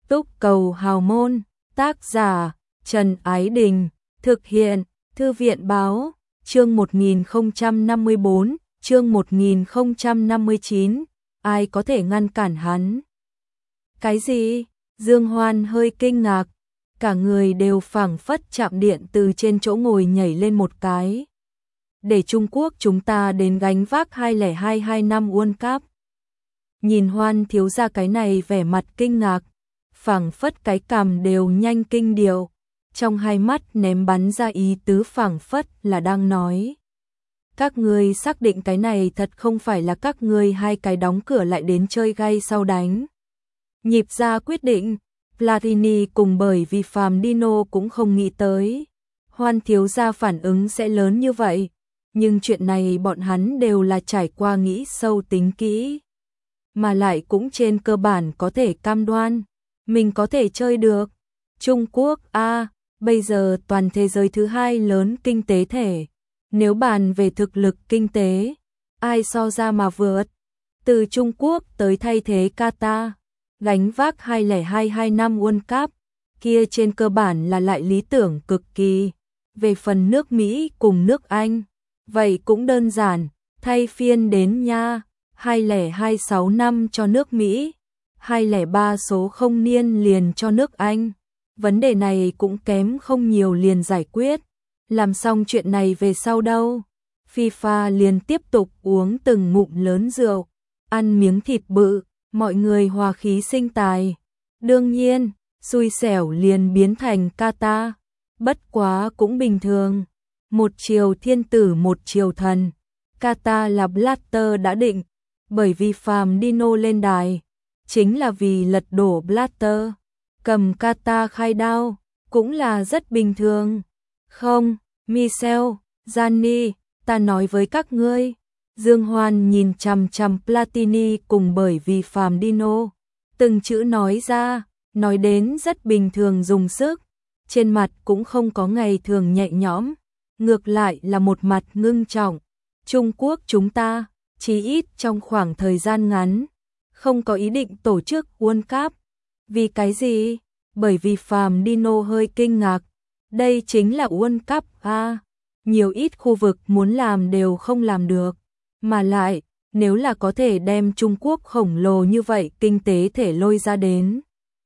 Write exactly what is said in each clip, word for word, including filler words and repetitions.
Túc Cầu Hào Môn, tác giả Trần Ái Đình, thực hiện Thư viện Báo, chương một nghìn không trăm năm mươi bốn, chương một nghìn không trăm năm mươi chín, ai có thể ngăn cản hắn? Cái gì? Dương Hoan hơi kinh ngạc, cả người đều phảng phất chạm điện từ trên chỗ ngồi nhảy lên một cái. Để Trung Quốc chúng ta đến gánh vác hai không hai hai năm World Cup. Nhìn Hoan thiếu gia cái này vẻ mặt kinh ngạc, phảng phất cái cằm đều nhanh kinh điều, trong hai mắt ném bắn ra ý tứ phảng phất là đang nói. Các ngươi xác định cái này thật không phải là các ngươi hai cái đóng cửa lại đến chơi gay sau đánh. Nhịp ra quyết định, Platini cùng bởi vì Phàm Dino cũng không nghĩ tới. Hoan thiếu gia phản ứng sẽ lớn như vậy, nhưng chuyện này bọn hắn đều là trải qua nghĩ sâu tính kỹ. Mà lại cũng trên cơ bản có thể cam đoan, mình có thể chơi được. Trung Quốc a à, bây giờ toàn thế giới thứ hai lớn kinh tế thể. Nếu bàn về thực lực kinh tế, ai so ra mà vượt? Từ Trung Quốc tới thay thế Qatar, gánh vác hai không hai hai năm World Cup, kia trên cơ bản là lại lý tưởng cực kỳ. Về phần nước Mỹ cùng nước Anh, vậy cũng đơn giản, thay phiên đến nha, hai không hai sáu năm cho nước Mỹ, hai không ba số không niên liền cho nước Anh. Vấn đề này cũng kém không nhiều liền giải quyết. Làm xong chuyện này về sau đâu? FIFA liền tiếp tục uống từng ngụm lớn rượu, ăn miếng thịt bự, mọi người hòa khí sinh tài. Đương nhiên, xui xẻo liền biến thành Qatar, bất quá cũng bình thường. Một chiều thiên tử một chiều thần, Qatar là Blatter đã định, bởi vì Phàm Dino lên đài, chính là vì lật đổ Blatter, cầm Qatar khai đao, cũng là rất bình thường. Không, Michel, Gianni, ta nói với các ngươi. Dương Hoan nhìn chằm chằm Platini cùng bởi vì Phàm Dino, từng chữ nói ra, nói đến rất bình thường dùng sức, trên mặt cũng không có ngày thường nhẹ nhõm, ngược lại là một mặt ngưng trọng. Trung Quốc chúng ta, chí ít trong khoảng thời gian ngắn, không có ý định tổ chức World Cup. Vì cái gì? Bởi vì Phàm Dino hơi kinh ngạc. Đây chính là World Cup à, nhiều ít khu vực muốn làm đều không làm được. Mà lại, nếu là có thể đem Trung Quốc khổng lồ như vậy kinh tế thể lôi ra đến.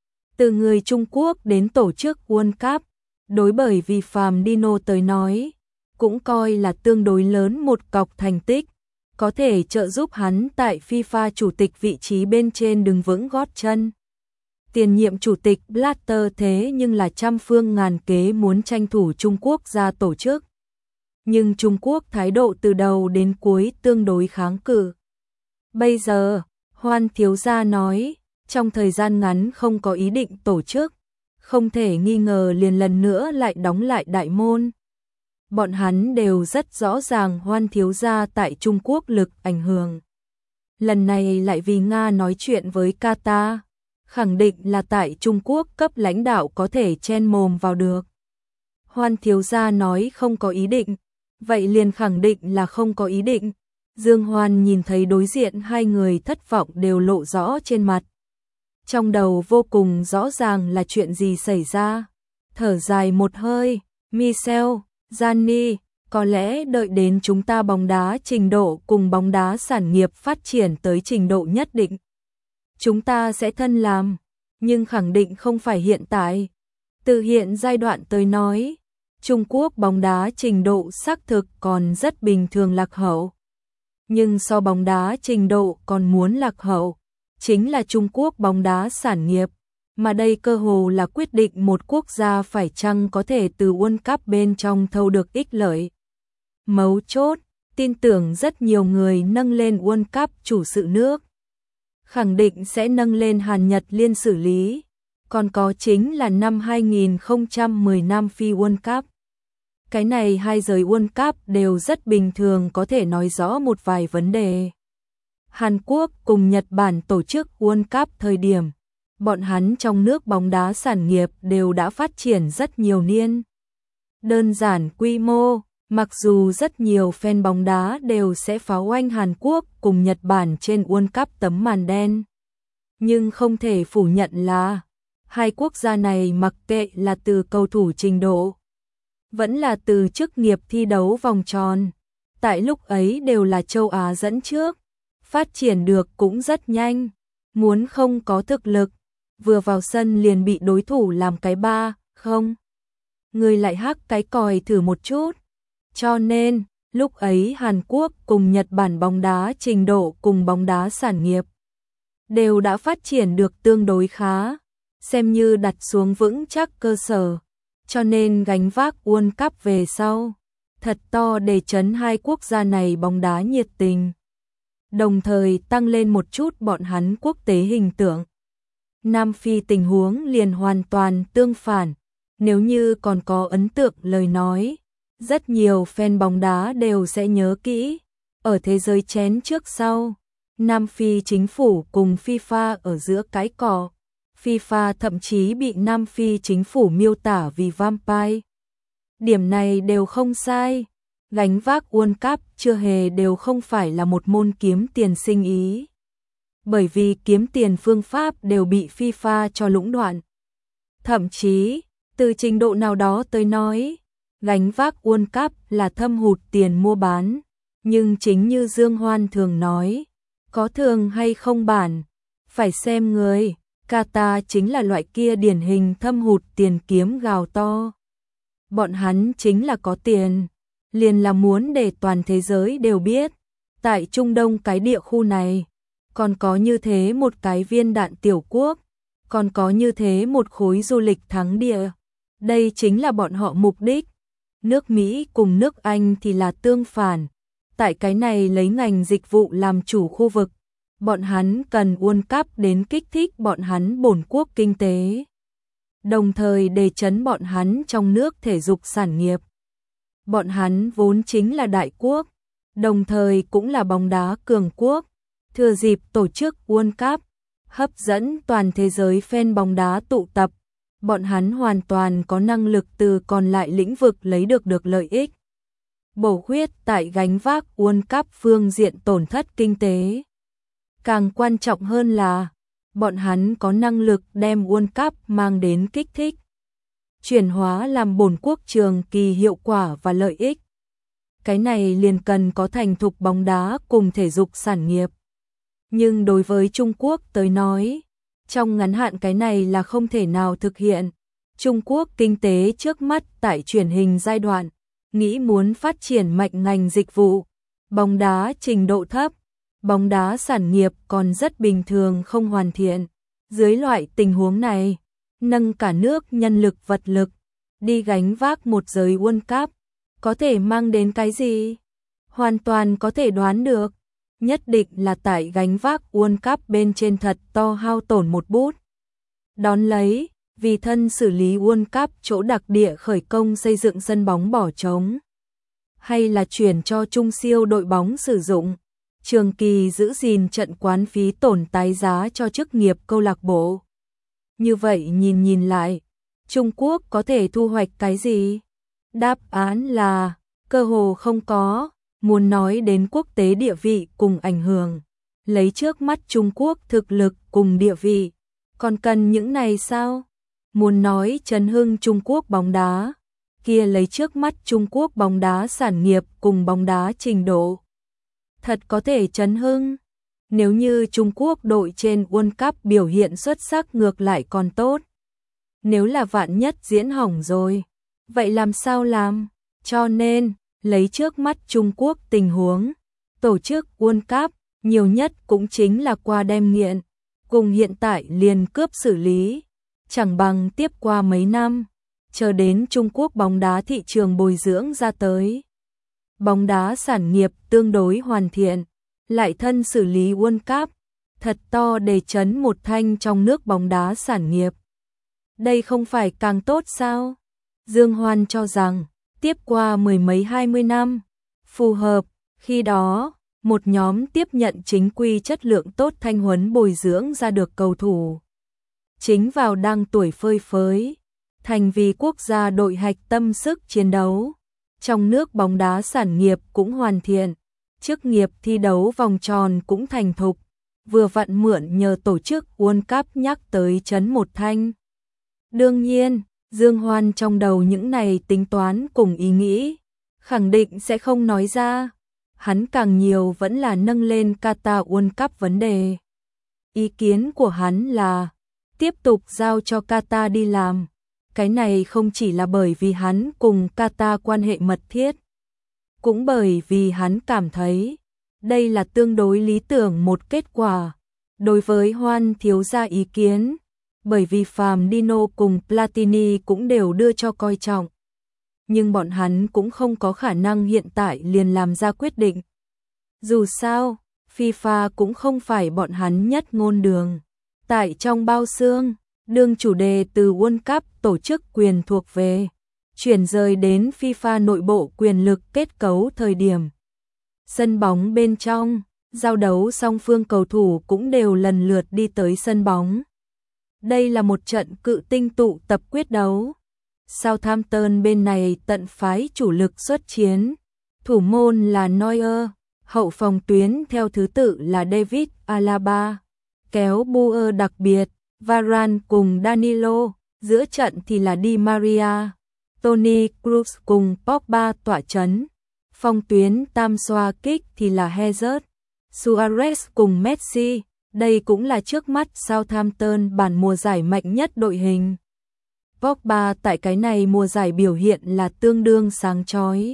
Từ người Trung Quốc đến tổ chức World Cup, đối bởi vì Phàm Dino tới nói, cũng coi là tương đối lớn một cọc thành tích, có thể trợ giúp hắn tại FIFA chủ tịch vị trí bên trên đứng vững gót chân. Tiền nhiệm chủ tịch Blatter thế nhưng là trăm phương ngàn kế muốn tranh thủ Trung Quốc ra tổ chức. Nhưng Trung Quốc thái độ từ đầu đến cuối tương đối kháng cự. Bây giờ, Hoan thiếu gia nói, trong thời gian ngắn không có ý định tổ chức, không thể nghi ngờ liền lần nữa lại đóng lại đại môn. Bọn hắn đều rất rõ ràng Hoan thiếu gia tại Trung Quốc lực ảnh hưởng. Lần này lại vì Nga nói chuyện với Qatar, khẳng định là tại Trung Quốc cấp lãnh đạo có thể chen mồm vào được. Hoan thiếu gia nói không có ý định, vậy liền khẳng định là không có ý định. Dương Hoan nhìn thấy đối diện hai người thất vọng đều lộ rõ trên mặt. Trong đầu vô cùng rõ ràng là chuyện gì xảy ra. Thở dài một hơi, Michel, Gianni, có lẽ đợi đến chúng ta bóng đá trình độ cùng bóng đá sản nghiệp phát triển tới trình độ nhất định, chúng ta sẽ thân làm, nhưng khẳng định không phải hiện tại. Từ hiện giai đoạn tới nói, Trung Quốc bóng đá trình độ xác thực còn rất bình thường lạc hậu. Nhưng so bóng đá trình độ còn muốn lạc hậu, chính là Trung Quốc bóng đá sản nghiệp, mà đây cơ hồ là quyết định một quốc gia phải chăng có thể từ World Cup bên trong thâu được ích lợi. Mấu chốt, tin tưởng rất nhiều người nâng lên World Cup chủ sự nước, khẳng định sẽ nâng lên Hàn Nhật liên xử lý, còn có chính là năm hai nghìn không trăm mười năm phi World Cup. Cái này hai giới World Cup đều rất bình thường có thể nói rõ một vài vấn đề. Hàn Quốc cùng Nhật Bản tổ chức World Cup thời điểm, bọn hắn trong nước bóng đá sản nghiệp đều đã phát triển rất nhiều niên. Đơn giản quy mô, mặc dù rất nhiều fan bóng đá đều sẽ pháo oanh Hàn Quốc cùng Nhật Bản trên World Cup tấm màn đen, nhưng không thể phủ nhận là Hai quốc gia này mặc kệ là từ cầu thủ trình độ, vẫn là từ chức nghiệp thi đấu vòng tròn, tại lúc ấy đều là châu Á dẫn trước, phát triển được cũng rất nhanh, muốn không có thực lực, vừa vào sân liền bị đối thủ làm cái ba, không. Người lại hắc cái còi thử một chút. Cho nên, lúc ấy Hàn Quốc cùng Nhật Bản bóng đá trình độ cùng bóng đá sản nghiệp đều đã phát triển được tương đối khá, xem như đặt xuống vững chắc cơ sở, cho nên gánh vác World Cup về sau, thật to để chấn hai quốc gia này bóng đá nhiệt tình, đồng thời tăng lên một chút bọn hắn quốc tế hình tượng. Nam Phi tình huống liền hoàn toàn tương phản, nếu như còn có ấn tượng lời nói, rất nhiều fan bóng đá đều sẽ nhớ kỹ, ở thế giới chén trước sau, Nam Phi chính phủ cùng FIFA ở giữa cái cò, FIFA thậm chí bị Nam Phi chính phủ miêu tả vì vampire. Điểm này đều không sai, gánh vác World Cup chưa hề đều không phải là một môn kiếm tiền sinh ý. Bởi vì kiếm tiền phương pháp đều bị FIFA cho lũng đoạn. Thậm chí, từ trình độ nào đó tới nói, gánh vác World Cup là thâm hụt tiền mua bán, nhưng chính như Dương Hoan thường nói, có thường hay không bản, phải xem người, Qatar chính là loại kia điển hình thâm hụt tiền kiếm gào to. Bọn hắn chính là có tiền, liền là muốn để toàn thế giới đều biết, tại Trung Đông cái địa khu này, còn có như thế một cái viên đạn tiểu quốc, còn có như thế một khối du lịch thắng địa. Đây chính là bọn họ mục đích. Nước Mỹ cùng nước Anh thì là tương phản. Tại cái này lấy ngành dịch vụ làm chủ khu vực, bọn hắn cần World Cup đến kích thích bọn hắn bổn quốc kinh tế, đồng thời đề chấn bọn hắn trong nước thể dục sản nghiệp. Bọn hắn vốn chính là đại quốc, đồng thời cũng là bóng đá cường quốc, thừa dịp tổ chức World Cup, hấp dẫn toàn thế giới fan bóng đá tụ tập, bọn hắn hoàn toàn có năng lực từ còn lại lĩnh vực lấy được được lợi ích. Bổ khuyết tại gánh vác World Cup phương diện tổn thất kinh tế. Càng quan trọng hơn là, bọn hắn có năng lực đem World Cup mang đến kích thích, chuyển hóa làm bổn quốc trường kỳ hiệu quả và lợi ích. Cái này liền cần có thành thục bóng đá cùng thể dục sản nghiệp. Nhưng đối với Trung Quốc tới nói, trong ngắn hạn cái này là không thể nào thực hiện. Trung Quốc kinh tế trước mắt tại truyền hình giai đoạn, nghĩ muốn phát triển mạnh ngành dịch vụ, bóng đá trình độ thấp, bóng đá sản nghiệp còn rất bình thường không hoàn thiện. Dưới loại tình huống này, nâng cả nước nhân lực vật lực, đi gánh vác một giới World Cup, có thể mang đến cái gì? Hoàn toàn có thể đoán được, nhất định là tại gánh vác World Cup bên trên thật to hao tổn một bút. Đón lấy, vì thân xử lý World Cup chỗ đặc địa khởi công xây dựng sân bóng bỏ trống, hay là chuyển cho trung siêu đội bóng sử dụng, trường kỳ giữ gìn trận quán phí tổn tái giá cho chức nghiệp câu lạc bộ. Như vậy nhìn nhìn lại, Trung Quốc có thể thu hoạch cái gì? Đáp án là, cơ hồ không có. Muốn nói đến quốc tế địa vị cùng ảnh hưởng, lấy trước mắt Trung Quốc thực lực cùng địa vị, còn cần những này sao? Muốn nói chấn hưng Trung Quốc bóng đá, kia lấy trước mắt Trung Quốc bóng đá sản nghiệp cùng bóng đá trình độ, thật có thể chấn hưng. Nếu như Trung Quốc đội trên World Cup biểu hiện xuất sắc ngược lại còn tốt. Nếu là vạn nhất diễn hỏng rồi, vậy làm sao làm? Cho nên, lấy trước mắt Trung Quốc tình huống, tổ chức World Cup nhiều nhất cũng chính là qua đem nghiện, cùng hiện tại liền cướp xử lý, chẳng bằng tiếp qua mấy năm, chờ đến Trung Quốc bóng đá thị trường bồi dưỡng ra tới. Bóng đá sản nghiệp tương đối hoàn thiện, lại thân xử lý World Cup, thật to để chấn một thanh trong nước bóng đá sản nghiệp. Đây không phải càng tốt sao? Dương Hoan cho rằng, tiếp qua mười mấy hai mươi năm, phù hợp, khi đó, một nhóm tiếp nhận chính quy chất lượng tốt thanh huấn bồi dưỡng ra được cầu thủ. Chính vào đang tuổi phơi phới, thành vì quốc gia đội hạch tâm sức chiến đấu. Trong nước bóng đá sản nghiệp cũng hoàn thiện, chức nghiệp thi đấu vòng tròn cũng thành thục, vừa vặn mượn nhờ tổ chức World Cup nhắc tới chấn một thanh. Đương nhiên, Dương Hoan trong đầu những này tính toán cùng ý nghĩ, khẳng định sẽ không nói ra. Hắn càng nhiều vẫn là nâng lên Qatar World Cup vấn đề. Ý kiến của hắn là tiếp tục giao cho Qatar đi làm. Cái này không chỉ là bởi vì hắn cùng Qatar quan hệ mật thiết, cũng bởi vì hắn cảm thấy đây là tương đối lý tưởng một kết quả. Đối với Hoan thiếu gia ý kiến, bởi vì Phàm Dino cùng Platini cũng đều đưa cho coi trọng. Nhưng bọn hắn cũng không có khả năng hiện tại liền làm ra quyết định. Dù sao, FIFA cũng không phải bọn hắn nhất ngôn đường. Tại trong bao xương, đương chủ đề từ World Cup tổ chức quyền thuộc về, chuyển rời đến FIFA nội bộ quyền lực kết cấu thời điểm. Sân bóng bên trong, giao đấu song phương cầu thủ cũng đều lần lượt đi tới sân bóng. Đây là một trận cự tinh tụ tập quyết đấu. Southampton bên này tận phái chủ lực xuất chiến. Thủ môn là Neuer, hậu phòng tuyến theo thứ tự là David Alaba, kéo bua đặc biệt, Varane cùng Danilo, giữa trận thì là Di Maria, Toni Kroos cùng Pogba tỏa chấn. Phòng tuyến tam xoa kích thì là Hazard, Suarez cùng Messi. Đây cũng là trước mắt Southampton bản mùa giải mạnh nhất đội hình. Pogba tại cái này mùa giải biểu hiện là tương đương sáng chói.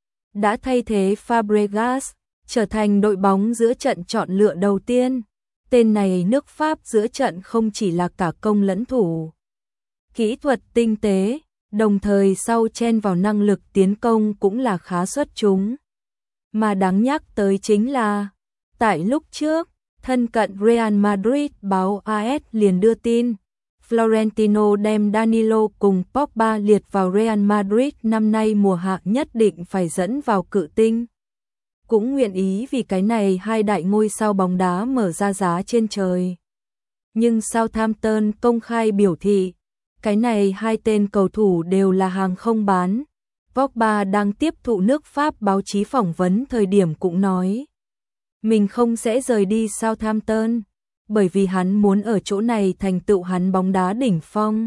Đã thay thế Fabregas, trở thành đội bóng giữa trận chọn lựa đầu tiên. Tên này nước Pháp giữa trận không chỉ là cả công lẫn thủ. Kỹ thuật tinh tế, đồng thời sau chen vào năng lực tiến công cũng là khá xuất chúng. Mà đáng nhắc tới chính là, tại lúc trước, thân cận Real Madrid báo a ét liền đưa tin, Florentino đem Danilo cùng Pogba liệt vào Real Madrid năm nay mùa hạ nhất định phải dẫn vào cự tinh. Cũng nguyện ý vì cái này hai đại ngôi sao bóng đá mở ra giá trên trời. Nhưng Southampton công khai biểu thị, cái này hai tên cầu thủ đều là hàng không bán. Pogba đang tiếp thụ nước Pháp báo chí phỏng vấn thời điểm cũng nói, mình không sẽ rời đi Southampton, bởi vì hắn muốn ở chỗ này thành tựu hắn bóng đá đỉnh phong.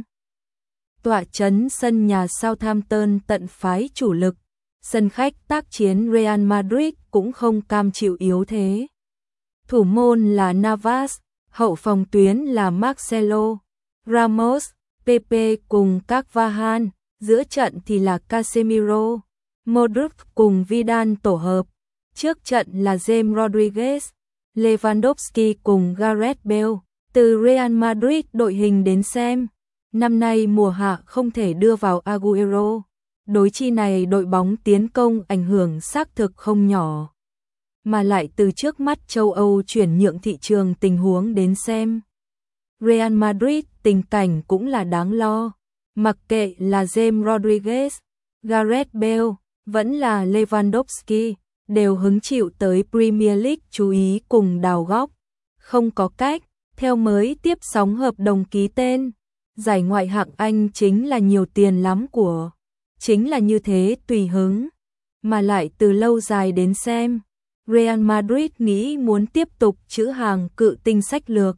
Tọa trấn sân nhà Southampton tận phái chủ lực, sân khách tác chiến Real Madrid cũng không cam chịu yếu thế. Thủ môn là Navas, hậu phòng tuyến là Marcelo, Ramos, Pepe cùng Carvajal, giữa trận thì là Casemiro, Modric cùng Vidal tổ hợp. Trước trận là James Rodriguez, Lewandowski cùng Gareth Bale. Từ Real Madrid đội hình đến xem, năm nay mùa hạ không thể đưa vào Aguero. Đối chi này đội bóng tiến công ảnh hưởng xác thực không nhỏ. Mà lại từ trước mắt châu Âu chuyển nhượng thị trường tình huống đến xem, Real Madrid tình cảnh cũng là đáng lo. Mặc kệ là James Rodriguez, Gareth Bale, vẫn là Lewandowski, đều hứng chịu tới Premier League chú ý cùng đào góc. Không có cách, theo mới tiếp sóng hợp đồng ký tên, giải ngoại hạng Anh chính là nhiều tiền lắm của. Chính là như thế tùy hứng, mà lại từ lâu dài đến xem, Real Madrid nghĩ muốn tiếp tục trữ hàng cự tinh sách lược.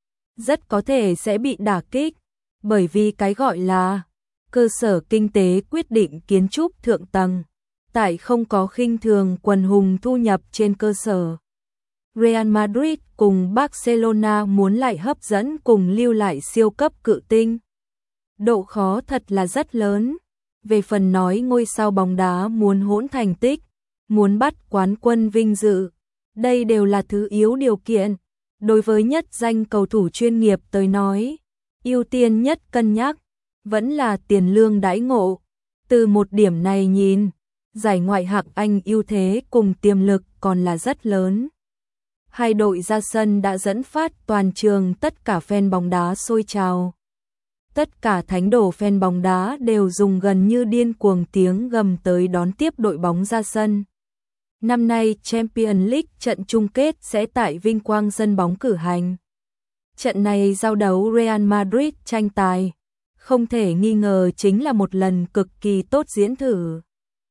Rất có thể sẽ bị đả kích, bởi vì cái gọi là cơ sở kinh tế quyết định kiến trúc thượng tầng, tại không có khinh thường quần hùng thu nhập trên cơ sở. Real Madrid cùng Barcelona muốn lại hấp dẫn cùng lưu lại siêu cấp cự tinh. Độ khó thật là rất lớn. Về phần nói ngôi sao bóng đá muốn hỗn thành tích, muốn bắt quán quân vinh dự, đây đều là thứ yếu điều kiện. Đối với nhất danh cầu thủ chuyên nghiệp tới nói, ưu tiên nhất cân nhắc, vẫn là tiền lương đãi ngộ. Từ một điểm này nhìn, giải ngoại hạng Anh ưu thế cùng tiềm lực còn là rất lớn. Hai đội ra sân đã dẫn phát toàn trường tất cả fan bóng đá sôi trào. Tất cả thánh đồ fan bóng đá đều dùng gần như điên cuồng tiếng gầm tới đón tiếp đội bóng ra sân. Năm nay Champions League trận chung kết sẽ tại Vinh Quang sân bóng cử hành. Trận này giao đấu Real Madrid tranh tài, không thể nghi ngờ chính là một lần cực kỳ tốt diễn thử.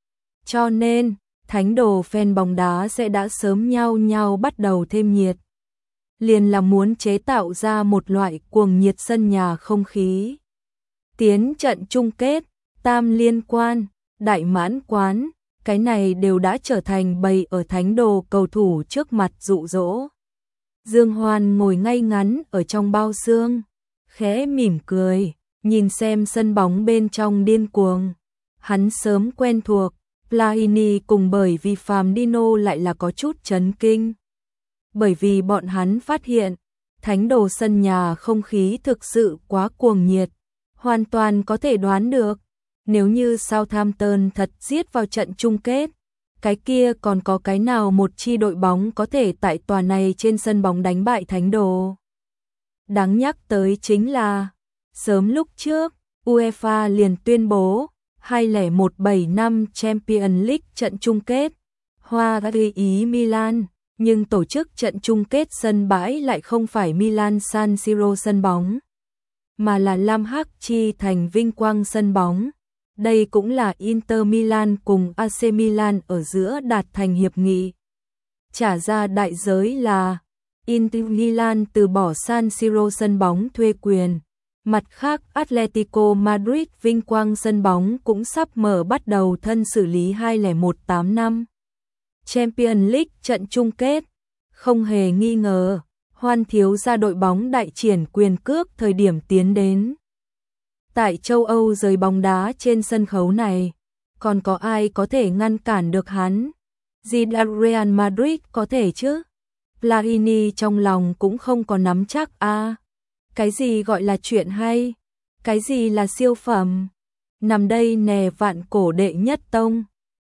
Cho nên, thánh đồ fan bóng đá sẽ đã sớm nhau nhau bắt đầu thêm nhiệt. Liền là muốn chế tạo ra một loại cuồng nhiệt sân nhà không khí. tiến trận chung kết, tam liên quan, đại mãn quán, cái này đều đã trở thành bầy ở thánh đồ cầu thủ trước mặt dụ dỗ. Dương Hoan ngồi ngay ngắn ở trong bao xương, khẽ mỉm cười, nhìn xem sân bóng bên trong điên cuồng. Hắn sớm quen thuộc, Platini cùng bởi vì Fabinho lại là có chút chấn kinh. Bởi vì bọn hắn phát hiện, thánh đồ sân nhà không khí thực sự quá cuồng nhiệt, hoàn toàn có thể đoán được, nếu như Southampton thật giết vào trận chung kết, cái kia còn có cái nào một chi đội bóng có thể tại tòa này trên sân bóng đánh bại thánh đồ. Đáng nhắc tới chính là, sớm lúc trước, UEFA liền tuyên bố, hai không một bảy năm Champions League trận chung kết, Hoa gợi ý Milan, nhưng tổ chức trận chung kết sân bãi lại không phải Milan San Siro sân bóng, mà là Lam Hắc chi thành vinh quang sân bóng. Đây cũng là Inter Milan cùng a xê Milan ở giữa đạt thành hiệp nghị. Trả ra đại giới là Inter Milan từ bỏ San Siro sân bóng thuê quyền. Mặt khác Atletico Madrid vinh quang sân bóng cũng sắp mở bắt đầu thân xử lý hai không một tám năm. Champions League trận chung kết, không hề nghi ngờ, Hoan thiếu gia đội bóng đại triển quyền cước thời điểm tiến đến. Tại châu Âu giới bóng đá trên sân khấu này, còn có ai có thể ngăn cản được hắn? Zidane Real Madrid có thể chứ? Platini trong lòng cũng không có nắm chắc a. À, cái gì gọi là chuyện hay? Cái gì là siêu phẩm? Nằm đây nè vạn cổ đệ nhất tông.